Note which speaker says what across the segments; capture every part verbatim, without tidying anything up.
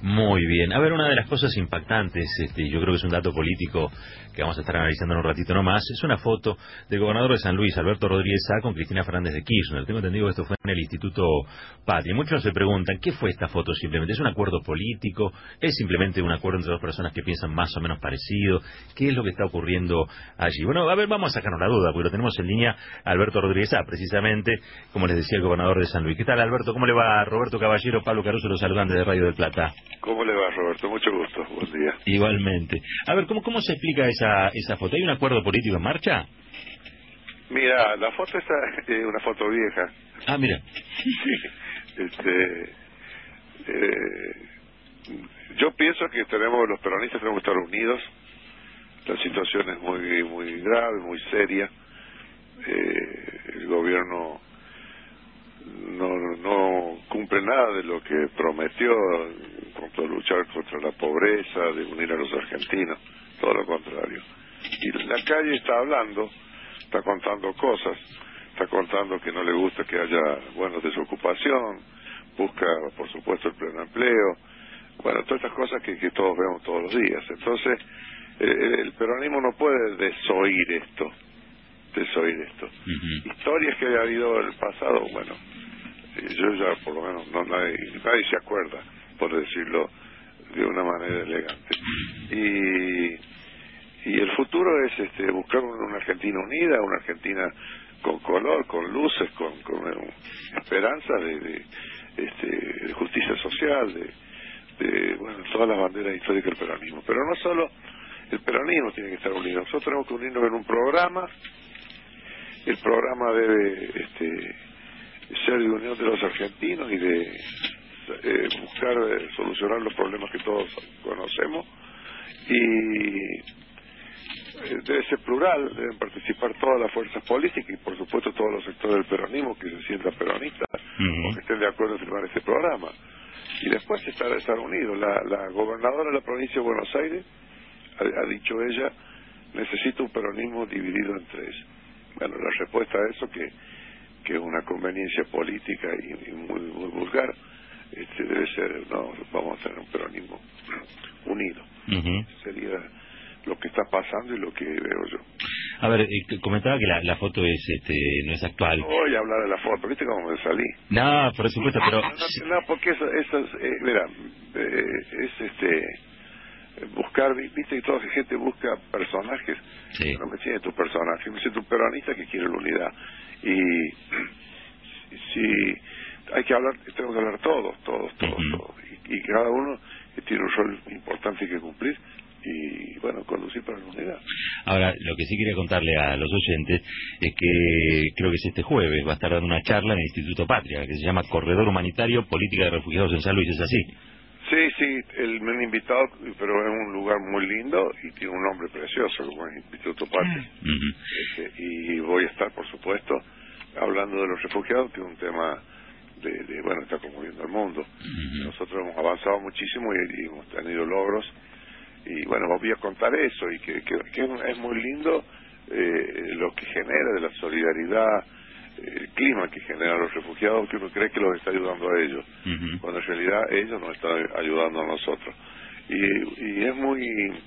Speaker 1: Muy bien. A ver, una de las cosas impactantes, este, yo creo que es un dato político que vamos a estar analizando en un ratito nomás, es una foto del gobernador de San Luis, Alberto Rodríguez Sá, con Cristina Fernández de Kirchner. Tengo entendido que esto fue en el Instituto Patria. Muchos se preguntan, ¿qué fue esta foto simplemente? ¿Es un acuerdo político? ¿Es simplemente un acuerdo entre dos personas que piensan más o menos parecido? ¿Qué es lo que está ocurriendo allí? Bueno, a ver, vamos a sacarnos la duda, porque lo tenemos en línea Alberto Rodríguez Sá, precisamente, como les decía, el gobernador de San Luis. ¿Qué tal, Alberto? ¿Cómo le va? Roberto Caballero, Pablo Caruso, los saludan desde Radio del Plata.
Speaker 2: ¿Cómo le va, Roberto? Mucho gusto. Buen día.
Speaker 1: Igualmente. A ver, ¿cómo, cómo se explica esa, esa foto? ¿Hay un acuerdo político en marcha?
Speaker 2: Mira, la foto está es eh, una foto vieja.
Speaker 1: Ah, mira.
Speaker 2: Sí. Este, eh, yo pienso que tenemos los peronistas tenemos que estar unidos. La situación es muy muy grave, muy seria. Eh, el gobierno no no cumple nada de lo que prometió en cuanto a luchar contra la pobreza, de unir a los argentinos, todo lo contrario. Y la calle está hablando, está contando cosas, está contando que no le gusta que haya, bueno, desocupación, busca, por supuesto, el pleno empleo, bueno, todas estas cosas que, que todos vemos todos los días. Entonces, el, el peronismo no puede desoír esto, desoír esto. Uh-huh. Historias que haya habido en el pasado, bueno, yo ya por lo menos no nadie, nadie se acuerda, por decirlo de una manera elegante. Y, y el futuro es este buscar una Argentina unida, una Argentina con color, con luces, con, con esperanza de, de, este, de justicia social, de, de bueno, todas las banderas históricas del peronismo. Pero no solo el peronismo tiene que estar unido, nosotros tenemos que unirnos en un programa. El programa debe este, ser de unión de los argentinos y de eh, buscar eh, solucionar los problemas que todos conocemos, y eh, debe ser plural, deben participar todas las fuerzas políticas y por supuesto todos los sectores del peronismo que se sientan peronistas uh-huh. o que estén de acuerdo en firmar este programa, y después estar, estar unidos. La, la gobernadora de la provincia de Buenos Aires ha, ha dicho ella, necesita un peronismo dividido en tres. Bueno, la respuesta a eso, que que es una conveniencia política y, y muy, muy vulgar, este debe ser, no, vamos a tener un peronismo unido. Uh-huh. Sería lo que está pasando y lo que veo yo.
Speaker 1: A ver, eh, comentaba que la, la foto es este no es actual.
Speaker 2: No voy a hablar de la foto, ¿viste cómo me salí?
Speaker 1: No, por supuesto, pero...
Speaker 2: No, no, no porque eso, eso es, eh, mira, eh, es este... buscar, viste, y toda la gente busca personajes. Sí. No me siento tu personaje, me siento un peronista que quiere la unidad. Y si hay que hablar, tenemos que hablar todos, todos, todos, uh-huh. todos. Y, y cada uno tiene un rol importante que cumplir y, bueno, conducir para la unidad.
Speaker 1: Ahora, lo que sí quería contarle a los oyentes es que creo que es este jueves, va a estar dando una charla en el Instituto Patria, que se llama Corredor Humanitario, Política de Refugiados en San Luis, ¿es así?
Speaker 2: Sí, sí, el, me han invitado, pero es un lugar muy lindo y tiene un nombre precioso, como es el Instituto Patria. Uh-huh. Este, y voy a estar, por supuesto, hablando de los refugiados, que es un tema de, de bueno, está conmoviendo el mundo. Uh-huh. Nosotros hemos avanzado muchísimo y, y hemos tenido logros. Y bueno, voy a contar eso, y que, que, que es muy lindo eh, lo que genera de la solidaridad, el clima que generan los refugiados, que uno cree que los está ayudando a ellos, uh-huh. cuando en realidad ellos nos están ayudando a nosotros. Y, y es muy...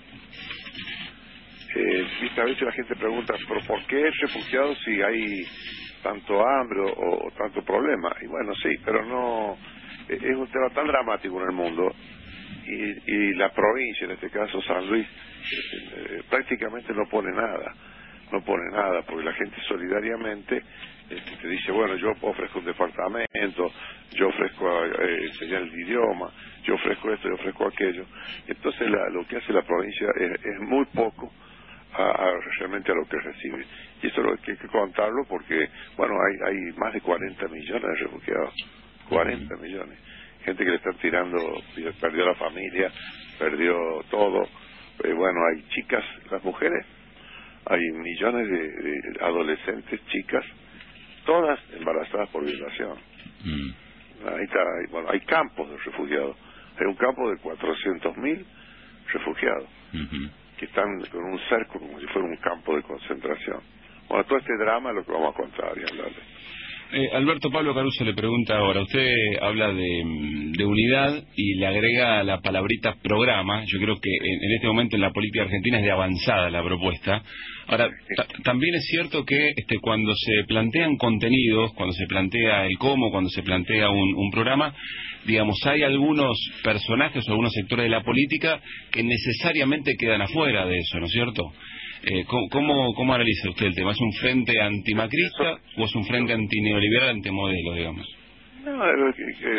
Speaker 2: Eh, viste, a veces la gente pregunta, ¿pero por qué refugiados si hay tanto hambre o, o tanto problema? Y bueno, sí, pero no... Eh, es un tema tan dramático en el mundo, y, y la provincia, en este caso San Luis, eh, prácticamente no pone nada. No pone nada, porque la gente solidariamente este, te dice, bueno, yo ofrezco un departamento, yo ofrezco eh, enseñar el idioma, yo ofrezco esto, yo ofrezco aquello. Entonces la, lo que hace la provincia es, es muy poco a, a, realmente a lo que recibe. Y eso hay que, que contarlo porque, bueno, hay, hay más de cuarenta millones de refugiados, cuarenta millones. Gente que le están tirando, perdió la familia, perdió todo. Eh, bueno, hay chicas, las mujeres, hay millones de, de adolescentes, chicas, todas embarazadas por violación. Mm. Ahí está, hay, bueno, hay campos de refugiados. Hay un campo de cuatrocientos mil refugiados uh-huh. que están con un cerco como si fuera un campo de concentración. Bueno, todo este drama es lo que vamos a contar y hablarle.
Speaker 3: Eh, Alberto, Pablo Caruso le pregunta ahora, usted habla de, de unidad y le agrega la palabrita programa. Yo creo que en, en este momento en la política argentina es de avanzada la propuesta. Ahora, también es cierto que este, cuando se plantean contenidos, cuando se plantea el cómo, cuando se plantea un, un programa, digamos, hay algunos personajes o algunos sectores de la política que necesariamente quedan afuera de eso, ¿no es cierto? Eh, ¿cómo, cómo, ¿Cómo analiza usted el tema? ¿Es un frente antimacrista o es un frente antineoliberal, antimodelo, digamos?
Speaker 2: No, el,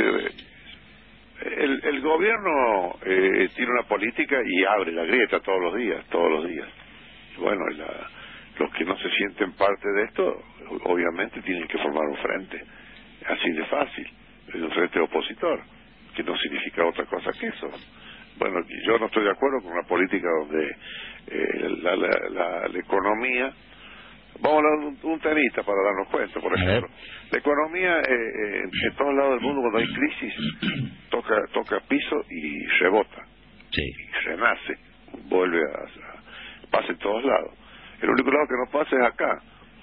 Speaker 2: el, el gobierno eh, tiene una política y abre la grieta todos los días, todos los días. Bueno, la, los que no se sienten parte de esto, obviamente tienen que formar un frente, así de fácil, un frente opositor, que no significa otra cosa que eso. Bueno, yo no estoy de acuerdo con una política donde eh, la, la, la, la economía... Vamos a hablar de un, un temita para darnos cuenta, por ejemplo. La economía, eh, eh, en todos lados del mundo, cuando hay crisis, toca toca piso y rebota.
Speaker 1: Sí.
Speaker 2: Y renace, vuelve a, a... pasa en todos lados. El único lado que no pasa es acá.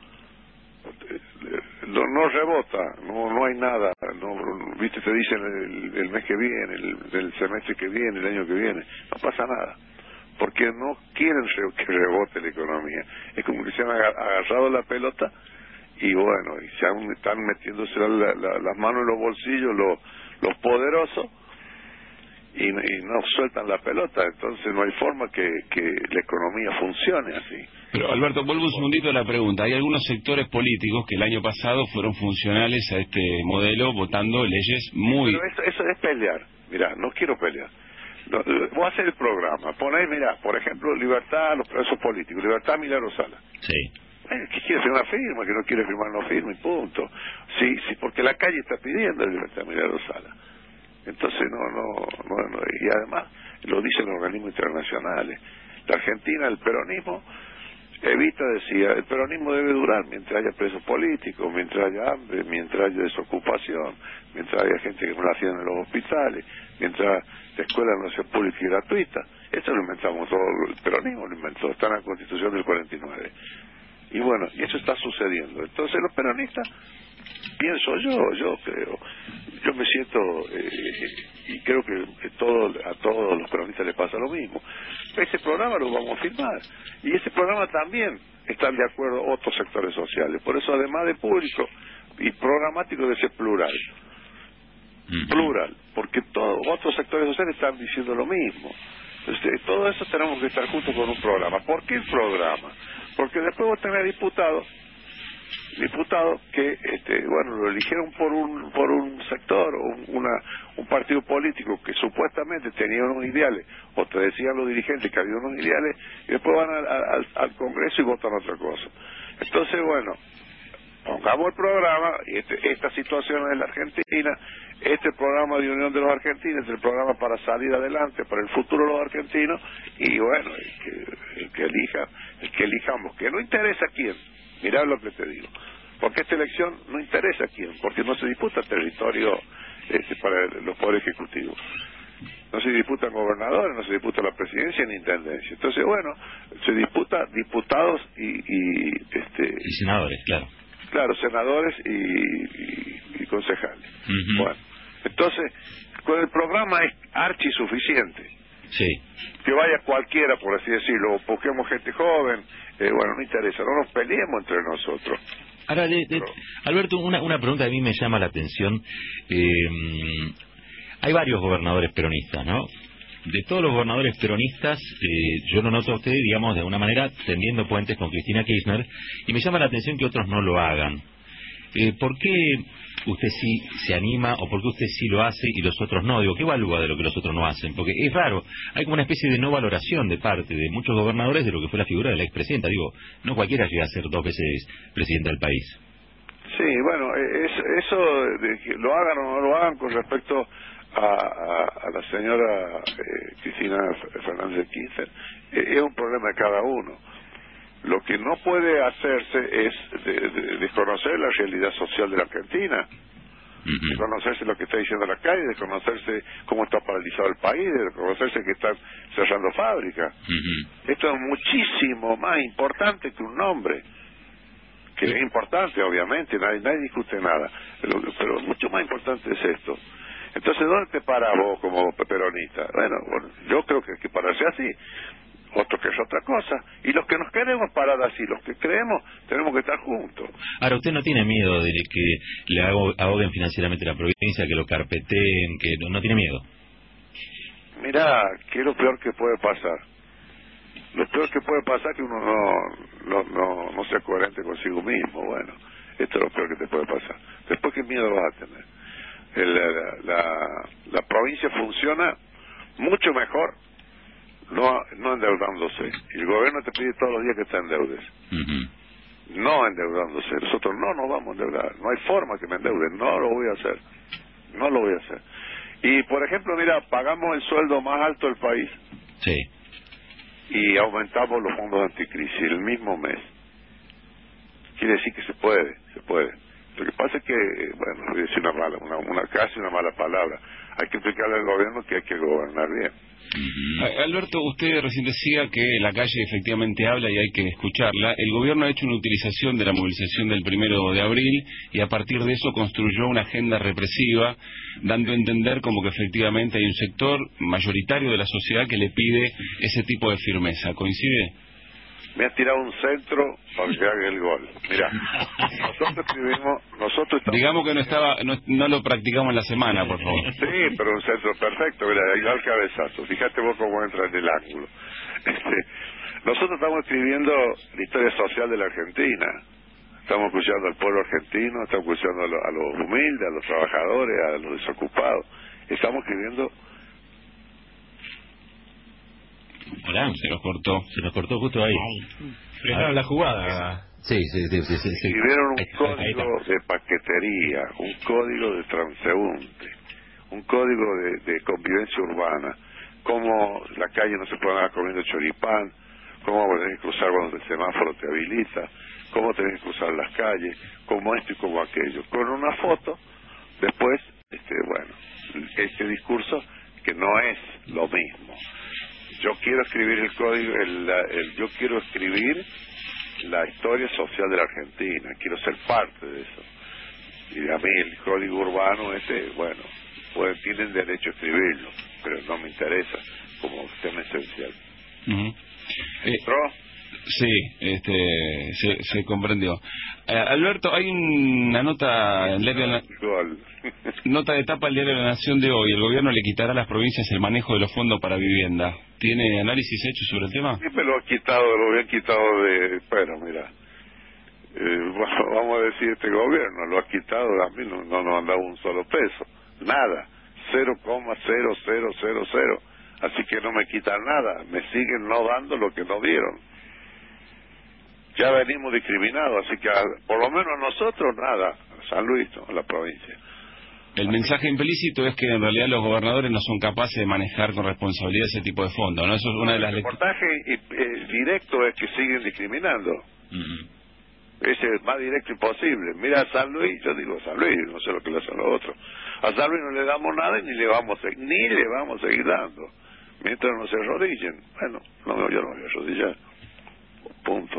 Speaker 2: No, no rebota, no no hay nada, no, viste, te dicen el, el mes que viene, el, el semestre que viene, el año que viene, no pasa nada, porque no quieren re, que rebote la economía. Es como que se han agarrado la pelota y bueno, y se han, están metiéndose la, la, las manos en los bolsillos los, los poderosos y, y no sueltan la pelota, entonces no hay forma que, que la economía funcione así.
Speaker 3: Pero Alberto, vuelvo un segundito a la pregunta. Hay algunos sectores políticos que el año pasado fueron funcionales a este modelo votando leyes muy...
Speaker 2: Pero eso, eso es pelear. Mirá, no quiero pelear. No, voy a hacer el programa. Ponéis, mirá, por ejemplo, libertad a los presos políticos, libertad a Milagro Sala.
Speaker 1: Sí.
Speaker 2: Eh, que quiere firmar firma, que no quiere firmar no firma y punto. Sí, sí, porque la calle está pidiendo libertad a Milagro Sala. Entonces no, no, no, no, y además lo dicen los organismos internacionales. La Argentina, el peronismo, Evita decía, el peronismo debe durar mientras haya presos políticos, mientras haya hambre, mientras haya desocupación, mientras haya gente que no la hacía en los hospitales, mientras la escuela no sea pública y gratuita. Esto lo inventamos todo, el peronismo lo inventó, está en la Constitución del cuarenta y nueve. Y bueno, y eso está sucediendo. Entonces los peronistas, pienso yo, yo creo, yo me siento, eh, y creo que, que todo, a todos los peronistas les pasa lo mismo. Ese programa lo vamos a firmar. Y ese programa también están de acuerdo otros sectores sociales. Por eso, además de público y programático, debe ser plural. Plural, porque todos otros sectores sociales están diciendo lo mismo. Entonces, todo eso tenemos que estar juntos con un programa. ¿Por qué el programa? Porque después vos tenés diputados diputados que este, bueno, lo eligieron por un por un sector o un, una, un partido político que supuestamente tenía unos ideales, o te decían los dirigentes que había unos ideales, y después van al, al, al Congreso y votan otra cosa. Entonces, bueno, pongamos el programa, y este, esta situación en la Argentina, este programa de unión de los argentinos, este el programa para salir adelante, para el futuro de los argentinos, y bueno, el que, el que elija, el que elijamos, que no interesa a quién. Mirá lo que te digo, porque esta elección no interesa a quién, porque no se disputa territorio este, para los poderes ejecutivos, no se disputan gobernadores, no se disputa la presidencia ni intendencia. Entonces, bueno, se disputa diputados y, y este
Speaker 1: y senadores, claro,
Speaker 2: claro, senadores y, y, y concejales.
Speaker 1: Uh-huh.
Speaker 2: Bueno, entonces, con el programa es archi suficiente.
Speaker 1: Sí.
Speaker 2: Que vaya cualquiera, por así decirlo, busquemos gente joven, eh, bueno, no interesa, no nos peleemos entre nosotros.
Speaker 1: Ahora, de, de,
Speaker 2: Pero...
Speaker 1: Alberto, una, una pregunta que a mí me llama la atención. Eh, hay varios gobernadores peronistas, ¿no? De todos los gobernadores peronistas, eh, yo lo noto a usted, digamos, de alguna manera, tendiendo puentes con Cristina Kirchner, y me llama la atención que otros no lo hagan. Eh, ¿Por qué usted sí se anima o por qué usted sí lo hace y los otros no? Digo, ¿qué evalúa de lo que los otros no hacen? Porque es raro, hay como una especie de no valoración de parte de muchos gobernadores de lo que fue la figura de la expresidenta. Digo, no cualquiera llega a ser dos veces presidenta del país.
Speaker 2: Sí, bueno, es, eso de que lo hagan o no lo hagan con respecto a, a, a la señora eh, Cristina Fernández de Kirchner, eh, es un problema de cada uno. Lo que no puede hacerse es de, de, desconocer la realidad social de la Argentina, uh-huh. desconocerse lo que está diciendo la calle, desconocerse cómo está paralizado el país, desconocerse que están cerrando fábricas. Uh-huh. Esto es muchísimo más importante que un nombre. que es importante, obviamente, nadie, nadie discute nada, pero, pero mucho más importante es esto. Entonces, ¿dónde te paras vos como peronista? Bueno, bueno, yo creo que hay que pararse así, otro que es otra cosa, y los que nos queremos parar así, los que creemos, tenemos que estar juntos.
Speaker 1: Ahora, ¿usted no tiene miedo de que le ahoguen financieramente la provincia, que lo carpeteen, que no, no tiene miedo?
Speaker 2: Mirá, ¿qué es lo peor que puede pasar? Lo peor que puede pasar es que uno no, no, no, no sea coherente consigo mismo. Bueno, esto es lo peor que te puede pasar. Después, ¿qué miedo vas a tener? El, la, la, la provincia funciona mucho mejor no, no endeudándose. Y el gobierno te pide todos los días que te endeudes. Uh-huh. No endeudándose. Nosotros no nos vamos a endeudar. No hay forma que me endeuden. No lo voy a hacer. No lo voy a hacer. Y, por ejemplo, mira, pagamos el sueldo más alto del país.
Speaker 1: Sí.
Speaker 2: Y aumentamos los fondos anticrisis el mismo mes. Quiere decir que se puede, se puede. Lo que pasa es que, bueno, voy a decir una mala, una, una casi una mala palabra. Hay que explicarle al gobierno que hay que gobernar bien.
Speaker 3: Uh-huh. Alberto, usted recién decía que la calle efectivamente habla y hay que escucharla. El gobierno ha hecho una utilización de la movilización del primero de abril y a partir de eso construyó una agenda represiva, dando a entender como que efectivamente hay un sector mayoritario de la sociedad que le pide ese tipo de firmeza. ¿Coincide?
Speaker 2: Me has tirado un centro para que haga el gol. Mira, nosotros escribimos, nosotros estamos...
Speaker 3: Digamos que no estaba, no, no lo practicamos en la semana, por favor.
Speaker 2: Sí, pero un centro perfecto, mira, ahí va el cabezazo. Fíjate vos cómo entra en el ángulo. Este, nosotros estamos escribiendo la historia social de la Argentina. Estamos escuchando al pueblo argentino, estamos escuchando a, lo, a los humildes, a los trabajadores, a los desocupados. Estamos escribiendo...
Speaker 1: Hola, se nos cortó, se nos cortó justo ahí.
Speaker 4: Frenaron la jugada.
Speaker 1: Sí, sí, sí. sí, sí, sí.
Speaker 2: Escribieron un
Speaker 1: ahí,
Speaker 2: código
Speaker 1: ahí
Speaker 2: de paquetería, un código de transeúnte, un código de, de convivencia urbana, cómo la calle no se puede andar comiendo choripán, cómo tenés que cruzar cuando el semáforo te habilita, cómo tenés que cruzar las calles, cómo esto y cómo aquello. Con una foto, después, este bueno, este discurso que no es lo mismo. Yo quiero escribir el código, el, el, yo quiero escribir la historia social de la Argentina, quiero ser parte de eso. Y a mí el código urbano ese, bueno, pues tienen derecho a escribirlo, pero no me interesa como tema esencial.
Speaker 3: Uh-huh. eh,
Speaker 2: ¿Pro?
Speaker 3: Sí, este, se, se comprendió. Eh, Alberto, hay una nota en el diario La... nota de tapa del diario La Nación de hoy. El gobierno le quitará a las provincias el manejo de los fondos para vivienda. ¿Tiene análisis hecho sobre el tema?
Speaker 2: Sí, me lo ha quitado, lo habían quitado de... Bueno, mira, eh, vamos a decir, este gobierno lo ha quitado, a mí no, no nos han dado un solo peso, nada, cero coma cero cero cero cero, así que no me quitan nada, me siguen no dando lo que no dieron. Ya venimos discriminados, así que a, por lo menos nosotros nada, San Luis, ¿no? La provincia.
Speaker 3: El mensaje implícito es que en realidad los gobernadores no son capaces de manejar con responsabilidad ese tipo de fondos, ¿no? Eso es una de las
Speaker 2: El reportaje eh, directo es que siguen discriminando.
Speaker 3: Uh-huh.
Speaker 2: Es el más directo imposible. Mira a San Luis, yo digo San Luis, no sé lo que le hacen los otros. A San Luis no le damos nada y ni le vamos a, ni le vamos a seguir dando. Mientras no se arrodillen. Bueno, no, yo no me voy a arrodillar. Punto.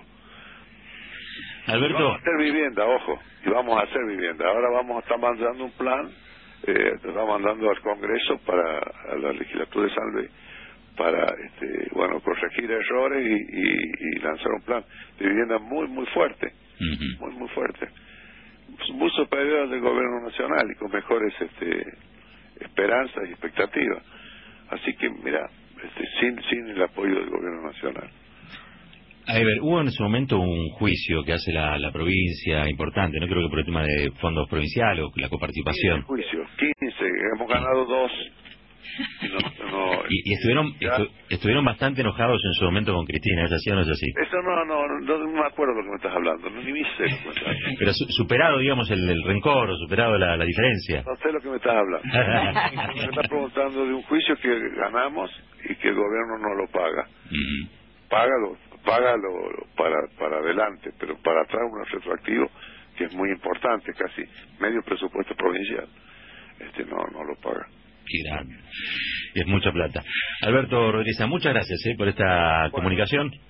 Speaker 1: Alberto.
Speaker 2: Y vamos a hacer vivienda, ojo, y vamos a hacer vivienda. Ahora vamos a estar mandando un plan, eh, estamos mandando al Congreso para a la legislatura de San Luis para, este, bueno, corregir errores y, y, y lanzar un plan de vivienda muy, muy fuerte, uh-huh. muy, muy fuerte, muy superior al del gobierno nacional y con mejores, este, esperanzas y expectativas. Así que, mira, este, sin, sin el apoyo del gobierno nacional.
Speaker 1: A ver, hubo en ese momento un juicio que hace la, la provincia importante, no creo que por el tema de fondos provinciales o la coparticipación.
Speaker 2: quince juicios, quince, hemos ganado dos. Y, no, no,
Speaker 1: y, y estuvieron estu, estuvieron bastante enojados en su momento con Cristina, ¿es así o no es así?
Speaker 2: Eso no, no, no, no me acuerdo de lo que me estás hablando, no, ni me sé lo que me estás hablando.
Speaker 1: Pero su, superado, digamos, el, el rencor, o superado la, la diferencia.
Speaker 2: No sé lo que me estás hablando. Me estás preguntando de un juicio que ganamos y que el gobierno no lo paga. Uh-huh. Págalo, págalo para, para adelante, pero para atrás un retroactivo que es muy importante, casi medio presupuesto provincial. Este no, no lo paga.
Speaker 1: Qué grande. Es mucha plata. Alberto Rodríguez, muchas gracias eh, por esta bueno. comunicación.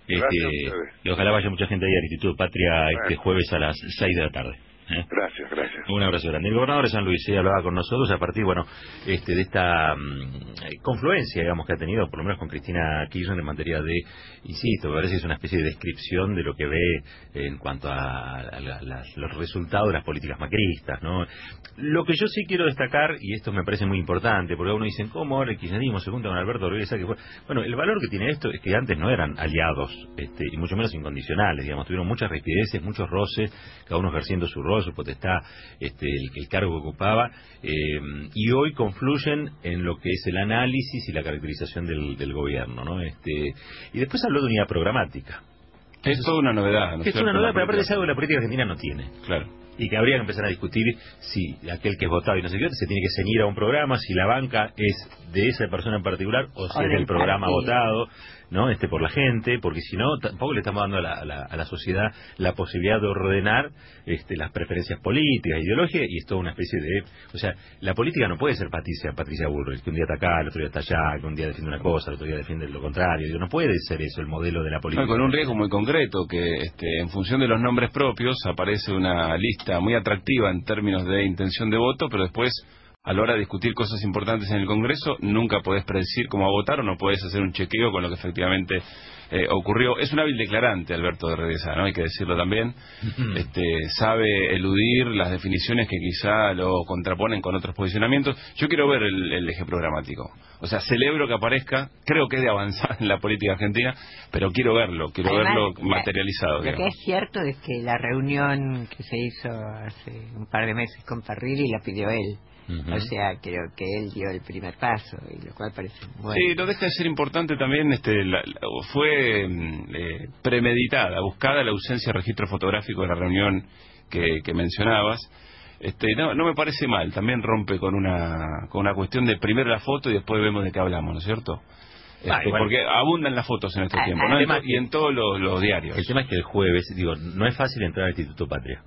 Speaker 1: Este, y ojalá vaya mucha gente ahí al Instituto Patria este jueves a las seis de la tarde. ¿Eh?
Speaker 2: Gracias, gracias.
Speaker 1: Un abrazo grande. El gobernador de San Luis eh, hablaba con nosotros a partir, bueno, este, de esta um, confluencia, digamos, que ha tenido, por lo menos con Cristina Kirchner en materia de, insisto, me parece que es una especie de descripción de lo que ve en cuanto a, a, la, a las, los resultados de las políticas macristas, ¿no? Lo que yo sí quiero destacar, y esto me parece muy importante, porque uno dice, ¿cómo ahora el kirchnerismo se junta con Alberto Rodríguez? Que fue... Bueno, el valor que tiene esto es que antes no eran aliados, este, y mucho menos incondicionales, digamos, tuvieron muchas rispideces, muchos roces, cada uno ejerciendo su rol, su potestad, este, el, el cargo que ocupaba, eh, y hoy confluyen en lo que es el análisis y la caracterización del, del gobierno, ¿no? Este, y después habló de unidad programática.
Speaker 3: Es toda una novedad, ¿no?
Speaker 1: Es una novedad, pero aparte es algo que la política argentina no tiene.
Speaker 3: Claro.
Speaker 1: Y que habría que empezar a discutir si aquel que es votado y no sé qué, se tiene que ceñir a un programa, si la banca es de esa persona en particular o si o es del programa partido. votado, ¿no? Este por la gente, porque si no, tampoco le estamos dando a la, a la, a la sociedad la posibilidad de ordenar este, las preferencias políticas, ideológicas, y es toda una especie de... O sea, la política no puede ser Patricia, Patricia Bullrich, que un día está acá, el otro día está allá, que un día defiende una cosa, el otro día defiende lo contrario. Digo, no puede ser eso el modelo de la política.
Speaker 3: No, con un riesgo muy concreto, que este, en función de los nombres propios aparece una lista muy atractiva en términos de intención de voto, pero después, a la hora de discutir cosas importantes en el Congreso, nunca podés predecir cómo va a votar o no podés hacer un chequeo con lo que efectivamente eh, ocurrió. Es un hábil declarante, Alberto de Redeza, ¿no? Hay que decirlo también. Este, sabe eludir las definiciones que quizá lo contraponen con otros posicionamientos. Yo quiero ver el, el eje programático. O sea, celebro que aparezca, creo que es de avanzar en la política argentina, pero quiero verlo, quiero Además, verlo materializado.
Speaker 5: Lo
Speaker 3: digamos.
Speaker 5: que es cierto es que la reunión que se hizo hace un par de meses con Parrilli la pidió él. Uh-huh. O sea, creo que él dio el primer paso, y lo cual parece bueno.
Speaker 3: Sí, no deja de ser importante también, este, la, la, fue eh, premeditada, buscada la ausencia de registro fotográfico de la reunión que, que mencionabas. Este, no, no me parece mal, también rompe con una con una cuestión de primero la foto y después vemos de qué hablamos, ¿no es cierto? Este, ah, porque abundan las fotos en este ah, tiempo, ¿no? En, y en todos los, los diarios.
Speaker 1: El tema es que el jueves, digo, no es fácil entrar al Instituto Patria.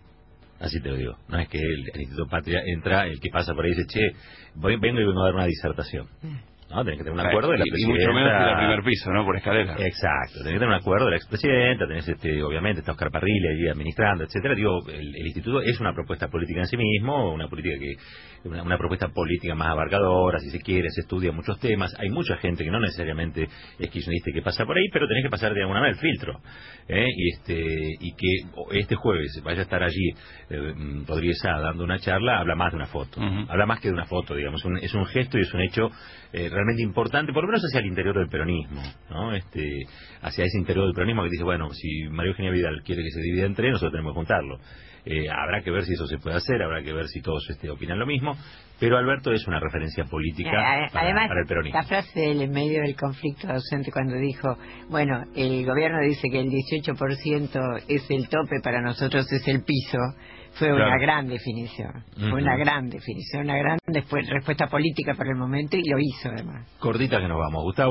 Speaker 1: Así te lo digo. No es que el, el Instituto Patria entra, el que pasa por ahí dice, che, voy, vengo y vengo a dar una disertación. ¿No? Tenés que tener un acuerdo de la
Speaker 3: y,
Speaker 1: presidenta.
Speaker 3: Y mucho menos ir al primer piso, ¿no? Por escalera.
Speaker 1: Exacto. Tenés que tener un acuerdo de la expresidenta, tenés, este, obviamente, está Oscar Parrilli ahí administrando, etcétera. Digo, el, el instituto es una propuesta política en sí mismo, una política que una, una propuesta política más abarcadora, si se quiere, se estudia muchos temas. Hay mucha gente que no necesariamente es kirchnerista que pasa por ahí, pero tenés que pasar de alguna manera el filtro. ¿eh? Y este y que este jueves vaya a estar allí eh, Rodríguez Sá dando una charla, habla más de una foto. Uh-huh. Habla más que de una foto, digamos. Un, es un gesto y es un hecho eh, realmente importante, por lo menos hacia el interior del peronismo, ¿no? Este, hacia ese interior del peronismo que dice, bueno, si María Eugenia Vidal quiere que se divida en tres, nosotros tenemos que juntarlo. Eh, habrá que ver si eso se puede hacer, habrá que ver si todos este, opinan lo mismo, pero Alberto es una referencia política
Speaker 5: eh,
Speaker 1: para,
Speaker 5: además,
Speaker 1: para el peronismo.
Speaker 5: La frase de él en medio del conflicto docente cuando dijo, bueno, el gobierno dice que el dieciocho por ciento es el tope, para nosotros es el piso, fue claro. una gran definición, uh-huh. fue una gran definición, una gran después, respuesta política para el momento, y lo hizo además.
Speaker 1: Cortita que nos vamos, Gustavo.